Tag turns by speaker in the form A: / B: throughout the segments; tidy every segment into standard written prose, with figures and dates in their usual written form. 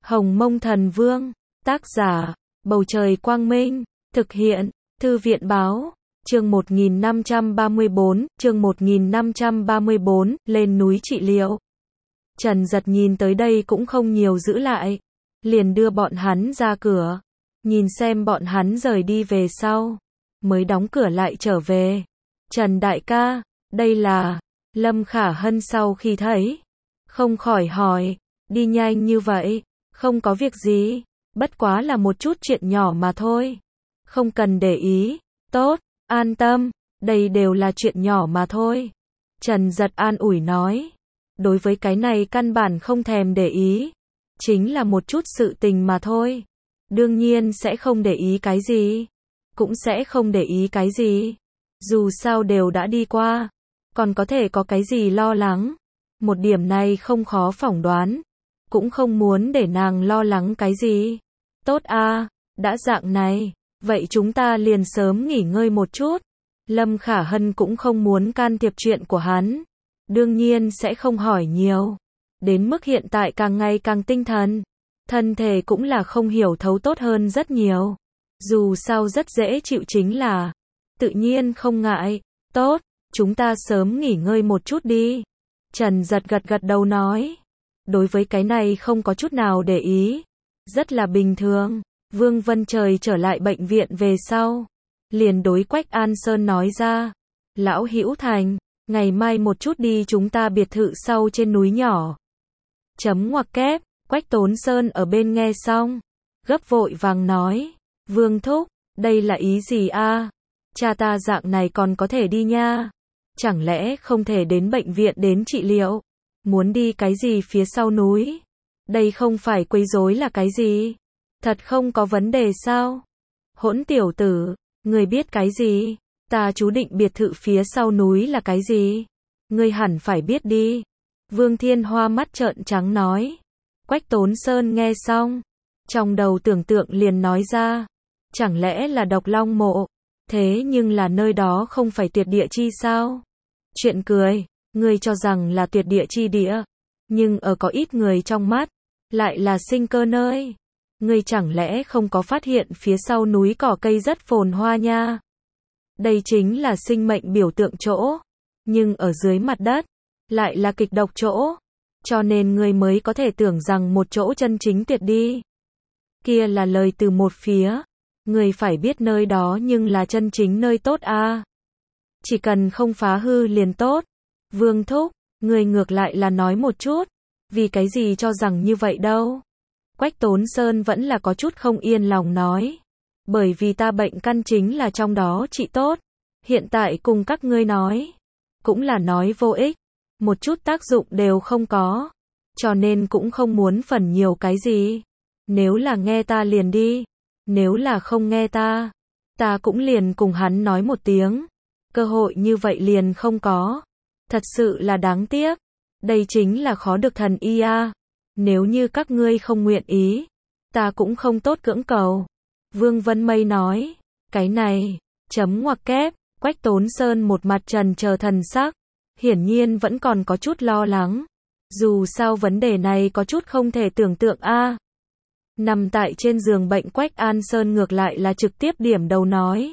A: Hồng Mông Thần Vương, tác giả, Bầu Trời Quang Minh, thực hiện, Thư viện Báo, chương 1534, lên núi trị liệu. Trần Giật nhìn tới đây cũng không nhiều giữ lại, liền đưa bọn hắn ra cửa, nhìn xem bọn hắn rời đi về sau, mới đóng cửa lại trở về. Trần đại ca, đây là, Lâm Khả Hân sau khi thấy, không khỏi hỏi, đi nhanh như vậy, không có việc gì, bất quá là một chút chuyện nhỏ mà thôi, không cần để ý, tốt, an tâm, đây đều là chuyện nhỏ mà thôi. Trần Giật an ủi nói, đối với cái này căn bản không thèm để ý, chính là một chút sự tình mà thôi, đương nhiên sẽ không để ý cái gì, cũng sẽ không để ý cái gì, dù sao đều đã đi qua, còn có thể có cái gì lo lắng, một điểm này không khó phỏng đoán, cũng không muốn để nàng lo lắng cái gì. Tốt a, đã dạng này, vậy chúng ta liền sớm nghỉ ngơi một chút. Lâm Khả Hân cũng không muốn can thiệp chuyện của hắn, đương nhiên sẽ không hỏi nhiều, đến mức hiện tại càng ngày càng tinh thần, thân thể cũng là không hiểu thấu tốt hơn rất nhiều, dù sao rất dễ chịu chính là, tự nhiên không ngại, tốt, chúng ta sớm nghỉ ngơi một chút đi. Trần Giật gật đầu nói, đối với cái này không có chút nào để ý, rất là bình thường. Vương Vân Trời trở lại bệnh viện về sau, liền đối Quách An Sơn nói ra, lão Hữu Thành, ngày mai một chút đi chúng ta biệt thự sau trên núi nhỏ. Chấm ngoặc kép, Quách Tốn Sơn ở bên nghe xong, gấp vội vàng nói, Vương Thúc, đây là ý gì a? Cha ta dạng này còn có thể đi nha, chẳng lẽ không thể đến bệnh viện đến trị liệu, muốn đi cái gì phía sau núi, đây không phải quấy rối là cái gì, thật không có vấn đề sao? Hỗn tiểu tử, người biết cái gì, ta chú định biệt thự phía sau núi là cái gì, ngươi hẳn phải biết đi. Vương Thiên Hoa mắt trợn trắng nói. Quách Tốn Sơn nghe xong, trong đầu tưởng tượng liền nói ra, chẳng lẽ là Độc Long Mộ, thế nhưng là nơi đó không phải tuyệt địa chi sao? Chuyện cười, ngươi cho rằng là tuyệt địa chi địa, nhưng ở có ít người trong mắt, lại là sinh cơ nơi. Ngươi chẳng lẽ không có phát hiện phía sau núi cỏ cây rất phồn hoa nha? Đây chính là sinh mệnh biểu tượng chỗ, nhưng ở dưới mặt đất, lại là kịch độc chỗ, cho nên ngươi mới có thể tưởng rằng một chỗ chân chính tuyệt đi. Kia là lời từ một phía, ngươi phải biết nơi đó nhưng là chân chính nơi tốt a. Chỉ cần không phá hư liền tốt. Vương Thúc, ngươi ngược lại là nói một chút, vì cái gì cho rằng như vậy đâu? Quách Tốn Sơn vẫn là có chút không yên lòng nói, bởi vì ta bệnh căn chính là trong đó trị tốt, hiện tại cùng các ngươi nói, cũng là nói vô ích, một chút tác dụng đều không có, cho nên cũng không muốn phần nhiều cái gì, nếu là nghe ta liền đi, nếu là không nghe ta cũng liền cùng hắn nói một tiếng, cơ hội như vậy liền không có, thật sự là đáng tiếc, đây chính là khó được thần y a. Nếu như các ngươi không nguyện ý, ta cũng không tốt cưỡng cầu. Vương Vân Mây nói, cái này, chấm ngoặc kép, Quách Tốn Sơn một mặt trần chờ thần sắc, hiển nhiên vẫn còn có chút lo lắng. Dù sao vấn đề này có chút không thể tưởng tượng a. Nằm tại trên giường bệnh Quách An Sơn ngược lại là trực tiếp điểm đầu nói.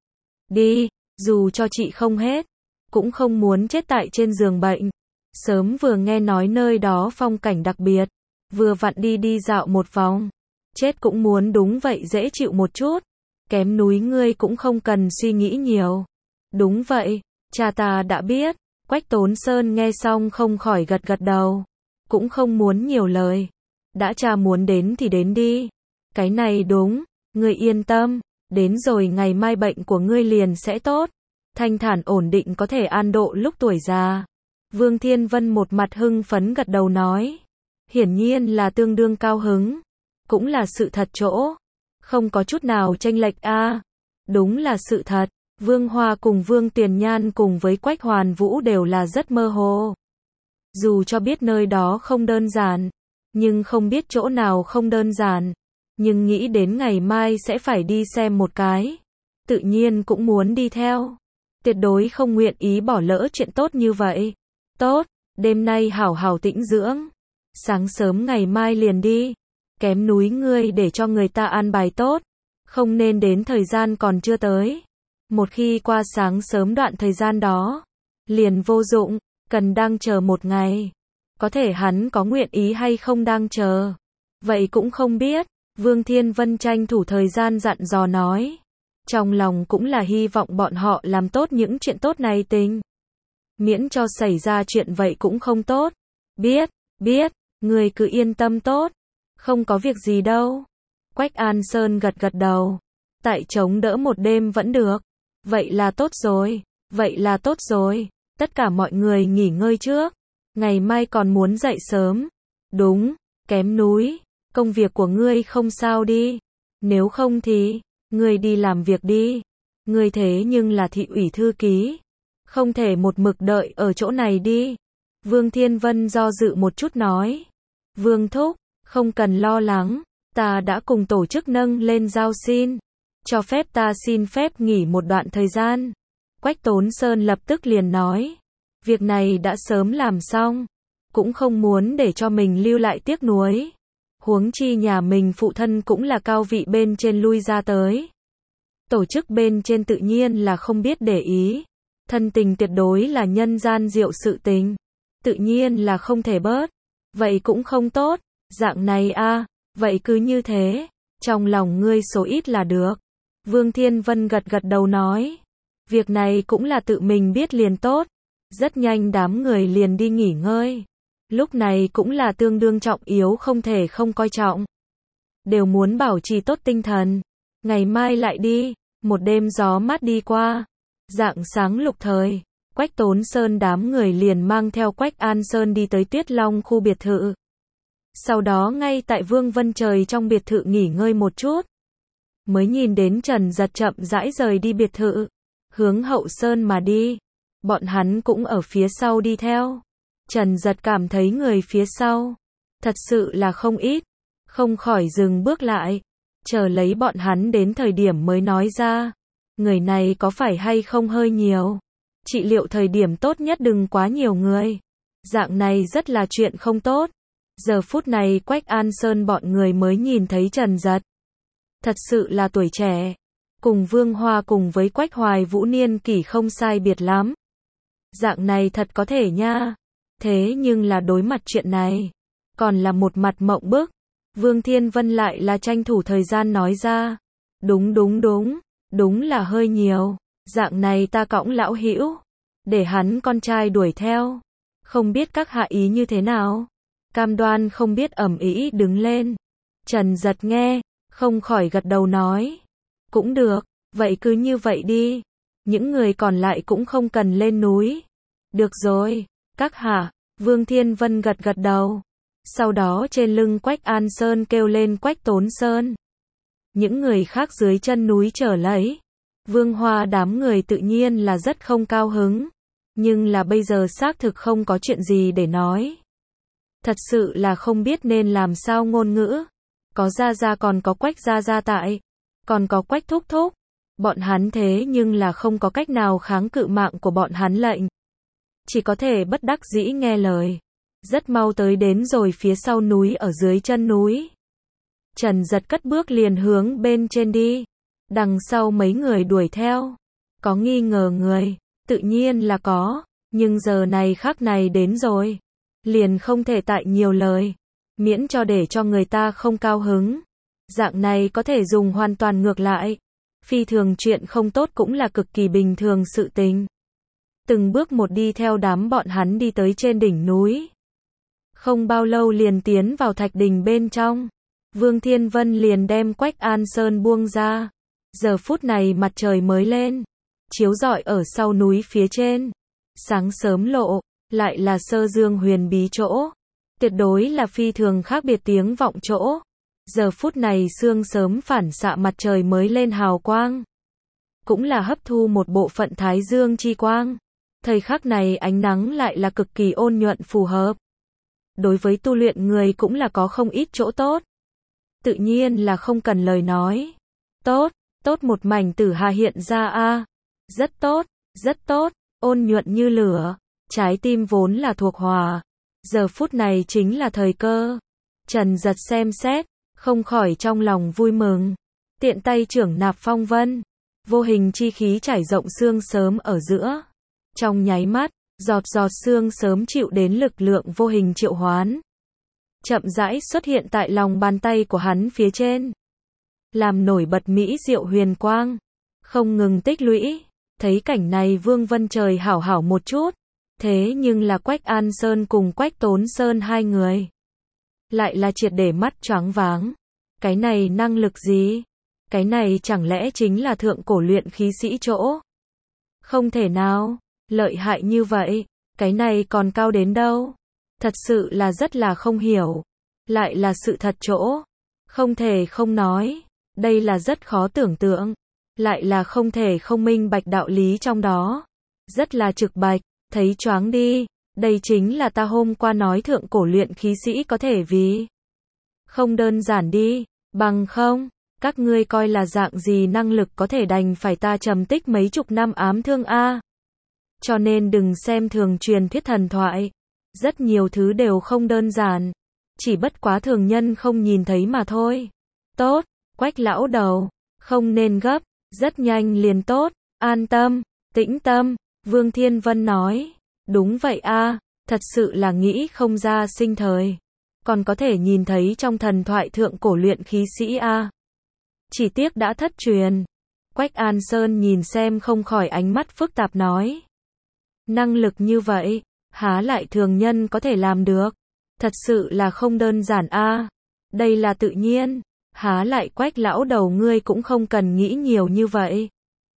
A: Đi, dù cho chị không hết, cũng không muốn chết tại trên giường bệnh. Sớm vừa nghe nói nơi đó phong cảnh đặc biệt, vừa vặn đi dạo một vòng, chết cũng muốn đúng vậy dễ chịu một chút, kém núi ngươi cũng không cần suy nghĩ nhiều. Đúng vậy, cha ta đã biết. Quách Tốn Sơn nghe xong không khỏi gật đầu, cũng không muốn nhiều lời, đã cha muốn đến thì đến đi, cái này đúng, ngươi yên tâm, đến rồi ngày mai bệnh của ngươi liền sẽ tốt, thanh thản ổn định có thể an độ lúc tuổi già. Vương Thiên Vân một mặt hưng phấn gật đầu nói, hiển nhiên là tương đương cao hứng, cũng là sự thật chỗ, không có chút nào chênh lệch a. Đúng là sự thật, Vương Hoa cùng Vương Tiền Nhan cùng với Quách Hoàn Vũ đều là rất mơ hồ. Dù cho biết nơi đó không đơn giản, nhưng không biết chỗ nào không đơn giản, nhưng nghĩ đến ngày mai sẽ phải đi xem một cái, tự nhiên cũng muốn đi theo, tuyệt đối không nguyện ý bỏ lỡ chuyện tốt như vậy. Tốt, đêm nay hảo hảo tĩnh dưỡng, sáng sớm ngày mai liền đi. Kém núi ngươi để cho người ta an bài tốt, không nên đến thời gian còn chưa tới. Một khi qua sáng sớm đoạn thời gian đó, liền vô dụng, cần đang chờ một ngày. Có thể hắn có nguyện ý hay không đang chờ, vậy cũng không biết. Vương Thiên Vân tranh thủ thời gian dặn dò nói. Trong lòng cũng là hy vọng bọn họ làm tốt những chuyện tốt này tình. Miễn cho xảy ra chuyện vậy cũng không tốt. Biết, người cứ yên tâm tốt. Không có việc gì đâu. Quách An Sơn gật gật đầu. Tại chống đỡ một đêm vẫn được. Vậy là tốt rồi. Tất cả mọi người nghỉ ngơi trước. Ngày mai còn muốn dậy sớm. Đúng, kém núi. Công việc của ngươi không sao đi. Nếu không thì, ngươi đi làm việc đi. Ngươi thế nhưng là thị ủy thư ký. Không thể một mực đợi ở chỗ này đi. Vương Thiên Vân do dự một chút nói. Vương Thúc, không cần lo lắng. Ta đã cùng tổ chức nâng lên giao xin. Cho phép ta xin phép nghỉ một đoạn thời gian. Quách Tốn Sơn lập tức liền nói. Việc này đã sớm làm xong. Cũng không muốn để cho mình lưu lại tiếc nuối. Huống chi nhà mình phụ thân cũng là cao vị bên trên lui ra tới. Tổ chức bên trên tự nhiên là không biết để ý. Thân tình tuyệt đối là nhân gian diệu sự tình. Tự nhiên là không thể bớt. Vậy cũng không tốt. Dạng này vậy cứ như thế. Trong lòng ngươi số ít là được. Vương Thiên Vân gật gật đầu nói. Việc này cũng là tự mình biết liền tốt. Rất nhanh đám người liền đi nghỉ ngơi. Lúc này cũng là tương đương trọng yếu không thể không coi trọng. Đều muốn bảo trì tốt tinh thần. Ngày mai lại đi. Một đêm gió mát đi qua. Rạng sáng lục thời. Quách Tốn Sơn đám người liền mang theo Quách An Sơn đi tới Tuyết Long khu biệt thự. Sau đó ngay tại Vương Vân Trời trong biệt thự nghỉ ngơi một chút. Mới nhìn đến Trần Giật chậm rãi rời đi biệt thự. Hướng Hậu Sơn mà đi. Bọn hắn cũng ở phía sau đi theo. Trần Giật cảm thấy người phía sau thật sự là không ít. Không khỏi dừng bước lại. Chờ lấy bọn hắn đến thời điểm mới nói ra. Người này có phải hay không hơi nhiều. Trị liệu thời điểm tốt nhất đừng quá nhiều người. Dạng này rất là chuyện không tốt. Giờ phút này Quách An Sơn bọn người mới nhìn thấy Trần Giật. Thật sự là tuổi trẻ. Cùng Vương Hoa cùng với Quách Hoài Vũ niên kỷ không sai biệt lắm. Dạng này thật có thể nha. Thế nhưng là đối mặt chuyện này. Còn là một mặt mộng bức. Vương Thiên Vân lại là tranh thủ thời gian nói ra. Đúng. Đúng là hơi nhiều. Dạng này ta cõng lão hữu. Để hắn con trai đuổi theo. Không biết các hạ ý như thế nào. Cam Đoan không biết ầm ĩ đứng lên. Trần Giật nghe. Không khỏi gật đầu nói. Cũng được. Vậy cứ như vậy đi. Những người còn lại cũng không cần lên núi. Được rồi. Các hạ. Vương Thiên Vân gật gật đầu. Sau đó trên lưng Quách An Sơn kêu lên Quách Tốn Sơn. Những người khác dưới chân núi trở lấy. Vương Hoa đám người tự nhiên là rất không cao hứng. Nhưng là bây giờ xác thực không có chuyện gì để nói. Thật sự là không biết nên làm sao ngôn ngữ. Có Gia Gia còn có Quách Gia Gia tại. Còn có Quách Thúc Thúc. Bọn hắn thế nhưng là không có cách nào kháng cự mạng của bọn hắn lệnh. Chỉ có thể bất đắc dĩ nghe lời. Rất mau tới đến rồi phía sau núi ở dưới chân núi. Trần Giật cất bước liền hướng bên trên đi. Đằng sau mấy người đuổi theo. Có nghi ngờ người. Tự nhiên là có. Nhưng giờ này khắc này đến rồi. Liền không thể tại nhiều lời. Miễn cho để cho người ta không cao hứng. Dạng này có thể dùng hoàn toàn ngược lại. Phi thường chuyện không tốt cũng là cực kỳ bình thường sự tình. Từng bước một đi theo đám bọn hắn đi tới trên đỉnh núi. Không bao lâu liền tiến vào thạch đình bên trong. Vương Thiên Vân liền đem Quách An Sơn buông ra. Giờ phút này mặt trời mới lên. Chiếu rọi ở sau núi phía trên. Sáng sớm lộ. Lại là sơ dương huyền bí chỗ. Tuyệt đối là phi thường khác biệt tiếng vọng chỗ. Giờ phút này sương sớm phản xạ mặt trời mới lên hào quang. Cũng là hấp thu một bộ phận thái dương chi quang. Thời khắc này ánh nắng lại là cực kỳ ôn nhuận phù hợp. Đối với tu luyện người cũng là có không ít chỗ tốt. Tự nhiên là không cần lời nói. Tốt một mảnh tử hà hiện ra rất tốt, ôn nhuận như lửa. Trái tim vốn là thuộc hỏa. Giờ phút này chính là thời cơ. Trần Giật xem xét, không khỏi trong lòng vui mừng. Tiện tay chưởng nạp phong vân, vô hình chi khí trải rộng xương sớm ở giữa. Trong nháy mắt, giọt giọt xương sớm chịu đến lực lượng vô hình triệu hoán. Chậm rãi xuất hiện tại lòng bàn tay của hắn phía trên. Làm nổi bật mỹ diệu huyền quang. Không ngừng tích lũy. Thấy cảnh này Vương Vân Trời hảo hảo một chút. Thế nhưng là Quách An Sơn cùng Quách Tốn Sơn hai người. Lại là triệt để mắt choáng váng. Cái này năng lực gì? Cái này chẳng lẽ chính là thượng cổ luyện khí sĩ chỗ? Không thể nào. Lợi hại như vậy. Cái này còn cao đến đâu? Thật sự là rất là không hiểu. Lại là sự thật chỗ. Không thể không nói. Đây là rất khó tưởng tượng. Lại là không thể không minh bạch đạo lý trong đó. Rất là trực bạch. Thấy choáng đi. Đây chính là ta hôm qua nói thượng cổ luyện khí sĩ có thể vì. Không đơn giản đi. Bằng không. Các ngươi coi là dạng gì năng lực có thể đành phải ta trầm tích mấy chục năm ám thương a. Cho nên đừng xem thường truyền thuyết thần thoại. Rất nhiều thứ đều không đơn giản. Chỉ bất quá thường nhân không nhìn thấy mà thôi. Tốt, Quách lão đầu. Không nên gấp. Rất nhanh liền tốt. An tâm, tĩnh tâm. Vương Thiên Vân nói. Đúng vậy a, thật sự là nghĩ không ra sinh thời. Còn có thể nhìn thấy trong thần thoại thượng cổ luyện khí sĩ a. Chỉ tiếc đã thất truyền. Quách An Sơn nhìn xem không khỏi ánh mắt phức tạp nói. Năng lực như vậy, há lại thường nhân có thể làm được. Thật sự là không đơn giản a. Đây là tự nhiên. Há lại Quách lão đầu ngươi cũng không cần nghĩ nhiều như vậy.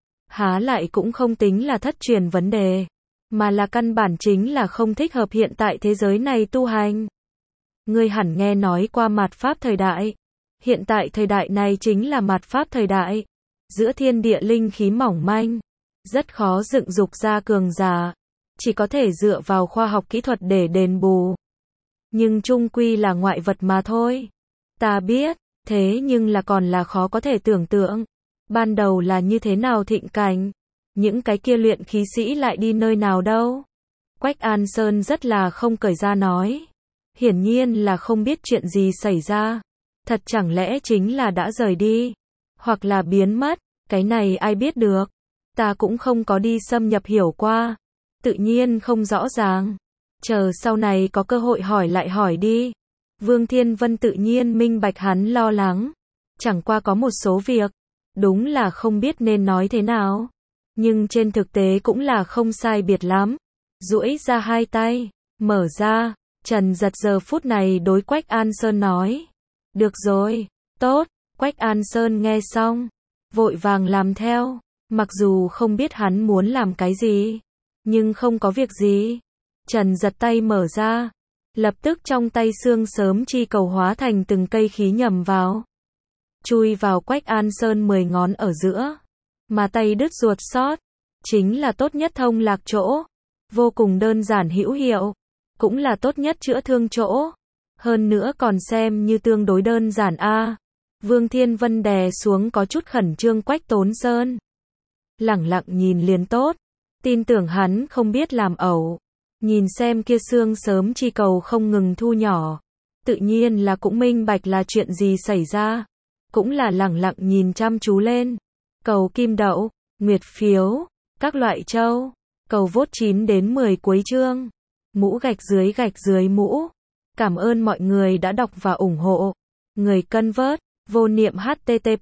A: Há lại cũng không tính là thất truyền vấn đề. Mà là căn bản chính là không thích hợp hiện tại thế giới này tu hành. Ngươi hẳn nghe nói qua mạt pháp thời đại. Hiện tại thời đại này chính là mạt pháp thời đại. Giữa thiên địa linh khí mỏng manh. Rất khó dựng dục ra cường giả. Chỉ có thể dựa vào khoa học kỹ thuật để đền bù. Nhưng chung quy là ngoại vật mà thôi. Ta biết, thế nhưng là còn là khó có thể tưởng tượng. Ban đầu là như thế nào thịnh cảnh. Những cái kia luyện khí sĩ lại đi nơi nào đâu. Quách An Sơn rất là không cởi ra nói. Hiển nhiên là không biết chuyện gì xảy ra. Thật chẳng lẽ chính là đã rời đi. Hoặc là biến mất. Cái này ai biết được. Ta cũng không có đi xâm nhập hiểu qua. Tự nhiên không rõ ràng. Chờ sau này có cơ hội hỏi lại hỏi đi. Vương Thiên Vân tự nhiên minh bạch hắn lo lắng. Chẳng qua có một số việc. Đúng là không biết nên nói thế nào. Nhưng trên thực tế cũng là không sai biệt lắm. Duỗi ra hai tay. Mở ra. Trần Giật giờ phút này đối Quách An Sơn nói. Được rồi. Tốt. Quách An Sơn nghe xong. Vội vàng làm theo. Mặc dù không biết hắn muốn làm cái gì. Nhưng không có việc gì. Trần Giật tay mở ra. Lập tức trong tay xương sớm chi cầu hóa thành từng cây khí nhầm vào. Chui vào Quách An Sơn 10 ngón ở giữa. Mà tay đứt ruột sót. Chính là tốt nhất thông lạc chỗ. Vô cùng đơn giản hữu hiệu. Cũng là tốt nhất chữa thương chỗ. Hơn nữa còn xem như tương đối đơn giản a. Vương Thiên Vân đè xuống có chút khẩn trương Quách Tốn Sơn. Lẳng lặng nhìn liền tốt. Tin tưởng hắn không biết làm ẩu. Nhìn xem kia xương sớm chi cầu không ngừng thu nhỏ. Tự nhiên là cũng minh bạch là chuyện gì xảy ra. Cũng là lẳng lặng nhìn chăm chú lên. Cầu kim đậu, nguyệt phiếu, các loại châu. Cầu vote 9 đến 10 cuối chương. Mũ gạch dưới mũ. Cảm ơn mọi người đã đọc và ủng hộ. Người cân vớt, vô niệm http.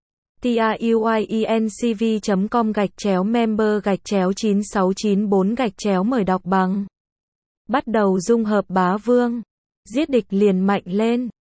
A: tiuyecv.com/member/9694- mời đọc bằng. Bắt đầu dung hợp bá vương. Giết địch liền mạnh lên.